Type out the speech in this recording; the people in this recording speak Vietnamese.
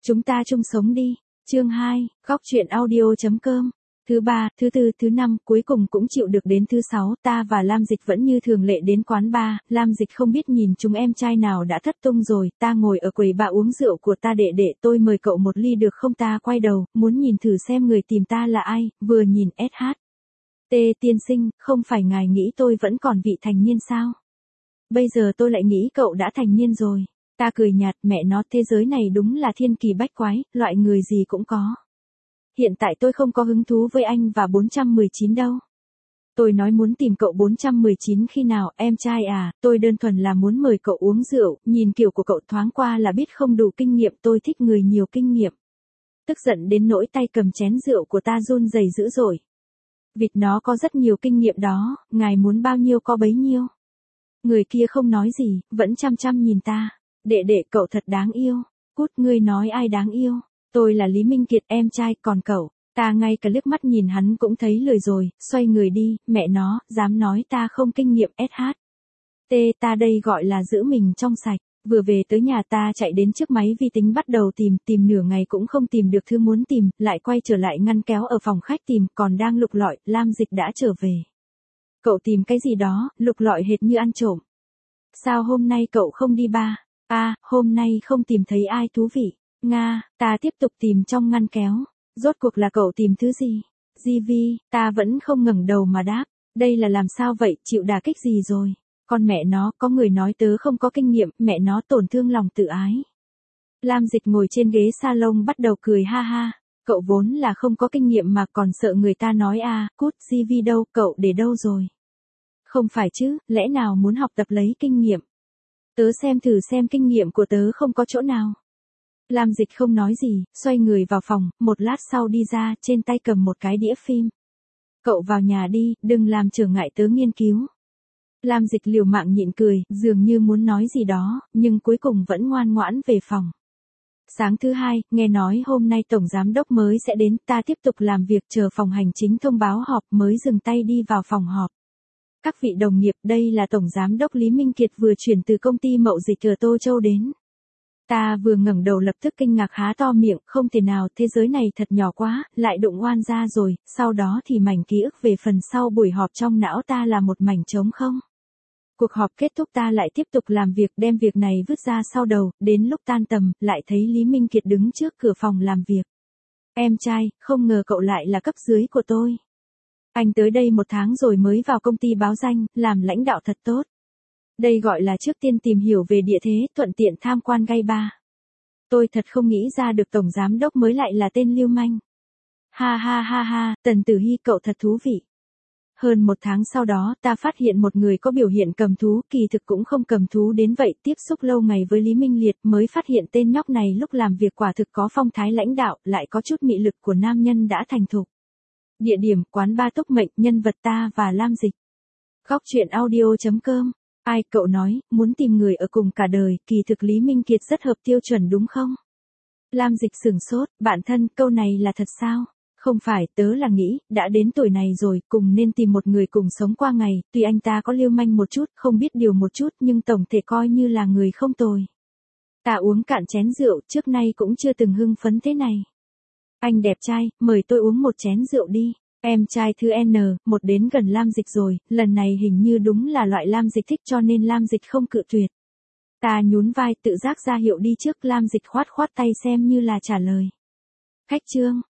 Chúng ta chung sống đi. Chương 2, góc truyện audio.com. Thứ ba, thứ tư, thứ năm, cuối cùng cũng chịu được đến thứ sáu, ta và Lam Dịch vẫn như thường lệ đến quán bar. Lam Dịch không biết nhìn chúng em trai nào đã thất tung rồi, ta ngồi ở quầy bar uống rượu của ta đệ đệ, tôi mời cậu một ly được không? Ta quay đầu, muốn nhìn thử xem người tìm ta là ai, vừa nhìn SH. T tiên sinh, không phải ngài nghĩ tôi vẫn còn vị thành niên sao? Bây giờ tôi lại nghĩ cậu đã thành niên rồi. Ta cười nhạt, mẹ nó, thế giới này đúng là thiên kỳ bách quái, loại người gì cũng có. Hiện tại tôi không có hứng thú với anh và 419 đâu. Tôi nói muốn tìm cậu 419 khi nào, em trai à, tôi đơn thuần là muốn mời cậu uống rượu, nhìn kiểu của cậu thoáng qua là biết không đủ kinh nghiệm, tôi thích người nhiều kinh nghiệm. Tức giận đến nỗi tay cầm chén rượu của ta run rẩy dữ dội. Vịt nó có rất nhiều kinh nghiệm đó, ngài muốn bao nhiêu có bấy nhiêu. Người kia không nói gì, vẫn chăm chăm nhìn ta. Đệ đệ, cậu thật đáng yêu. Cút, ngươi nói ai đáng yêu? Tôi là Lý Minh Kiệt, em trai, còn cậu? Ta ngay cả liếc mắt nhìn hắn cũng thấy lười rồi, xoay người đi, mẹ nó, dám nói ta không kinh nghiệm SH. T, ta đây gọi là giữ mình trong sạch. Vừa về tới nhà ta chạy đến trước máy vi tính bắt đầu tìm nửa ngày cũng không tìm được thứ muốn tìm, lại quay trở lại ngăn kéo ở phòng khách tìm, còn đang lục lọi, Lam Dịch đã trở về. Cậu tìm cái gì đó, lục lọi hệt như ăn trộm. Sao hôm nay cậu không đi bar? Hôm nay không tìm thấy ai thú vị. Nga, ta tiếp tục tìm trong ngăn kéo. Rốt cuộc là cậu tìm thứ gì? GV, ta vẫn không ngẩng đầu mà đáp. Đây là làm sao vậy, chịu đả kích gì rồi? Con mẹ nó, có người nói tớ không có kinh nghiệm, mẹ nó tổn thương lòng tự ái. Lam Dịch ngồi trên ghế salon bắt đầu cười ha ha. Cậu vốn là không có kinh nghiệm mà còn sợ người ta nói cút, GV đâu, cậu để đâu rồi? Không phải chứ, lẽ nào muốn học tập lấy kinh nghiệm? Tớ xem thử xem kinh nghiệm của tớ không có chỗ nào. Lam Dịch không nói gì, xoay người vào phòng, một lát sau đi ra, trên tay cầm một cái đĩa phim. Cậu vào nhà đi, đừng làm trở ngại tớ nghiên cứu. Lam Dịch liều mạng nhịn cười, dường như muốn nói gì đó, nhưng cuối cùng vẫn ngoan ngoãn về phòng. Sáng thứ hai, nghe nói hôm nay tổng giám đốc mới sẽ đến, ta tiếp tục làm việc chờ phòng hành chính thông báo họp, mới dừng tay đi vào phòng họp. Các vị đồng nghiệp, đây là tổng giám đốc Lý Minh Kiệt vừa chuyển từ công ty mậu dịch ở Tô Châu đến. Ta vừa ngẩng đầu lập tức kinh ngạc há to miệng, không thể nào, thế giới này thật nhỏ quá, lại đụng oan ra rồi, sau đó thì mảnh ký ức về phần sau buổi họp trong não ta là một mảnh trống không. Cuộc họp kết thúc ta lại tiếp tục làm việc, đem việc này vứt ra sau đầu, đến lúc tan tầm, lại thấy Lý Minh Kiệt đứng trước cửa phòng làm việc. Em trai, không ngờ cậu lại là cấp dưới của tôi. Anh tới đây 1 tháng rồi mới vào công ty báo danh, làm lãnh đạo thật tốt. Đây gọi là trước tiên tìm hiểu về địa thế, thuận tiện tham quan gây ba. Tôi thật không nghĩ ra được tổng giám đốc mới lại là tên lưu manh. Ha ha ha ha, Tần Tử Hy, cậu thật thú vị. Hơn 1 tháng sau đó ta phát hiện một người có biểu hiện cầm thú, kỳ thực cũng không cầm thú đến vậy, tiếp xúc lâu ngày với Lý Minh Liệt mới phát hiện tên nhóc này lúc làm việc quả thực có phong thái lãnh đạo, lại có chút mị lực của nam nhân đã thành thục. Địa điểm, quán bar Túc Mệnh, nhân vật ta và Lam Dịch. Góc truyện audio.com. Ai, cậu nói, muốn tìm người ở cùng cả đời, kỳ thực Lý Minh Kiệt rất hợp tiêu chuẩn đúng không? Lam Dịch sửng sốt, bạn thân, câu này là thật sao? Không phải, tớ là nghĩ, đã đến tuổi này rồi, cùng nên tìm một người cùng sống qua ngày, tuy anh ta có lưu manh một chút, không biết điều một chút, nhưng tổng thể coi như là người không tồi. Ta uống cạn chén rượu, trước nay cũng chưa từng hưng phấn thế này. Anh đẹp trai, mời tôi uống một chén rượu đi. Em trai thứ N, một đến gần Lam Dịch rồi, lần này hình như đúng là loại Lam Dịch thích cho nên Lam Dịch không cự tuyệt. Ta nhún vai tự giác ra hiệu đi trước, Lam Dịch khoát tay xem như là trả lời. Khách trương,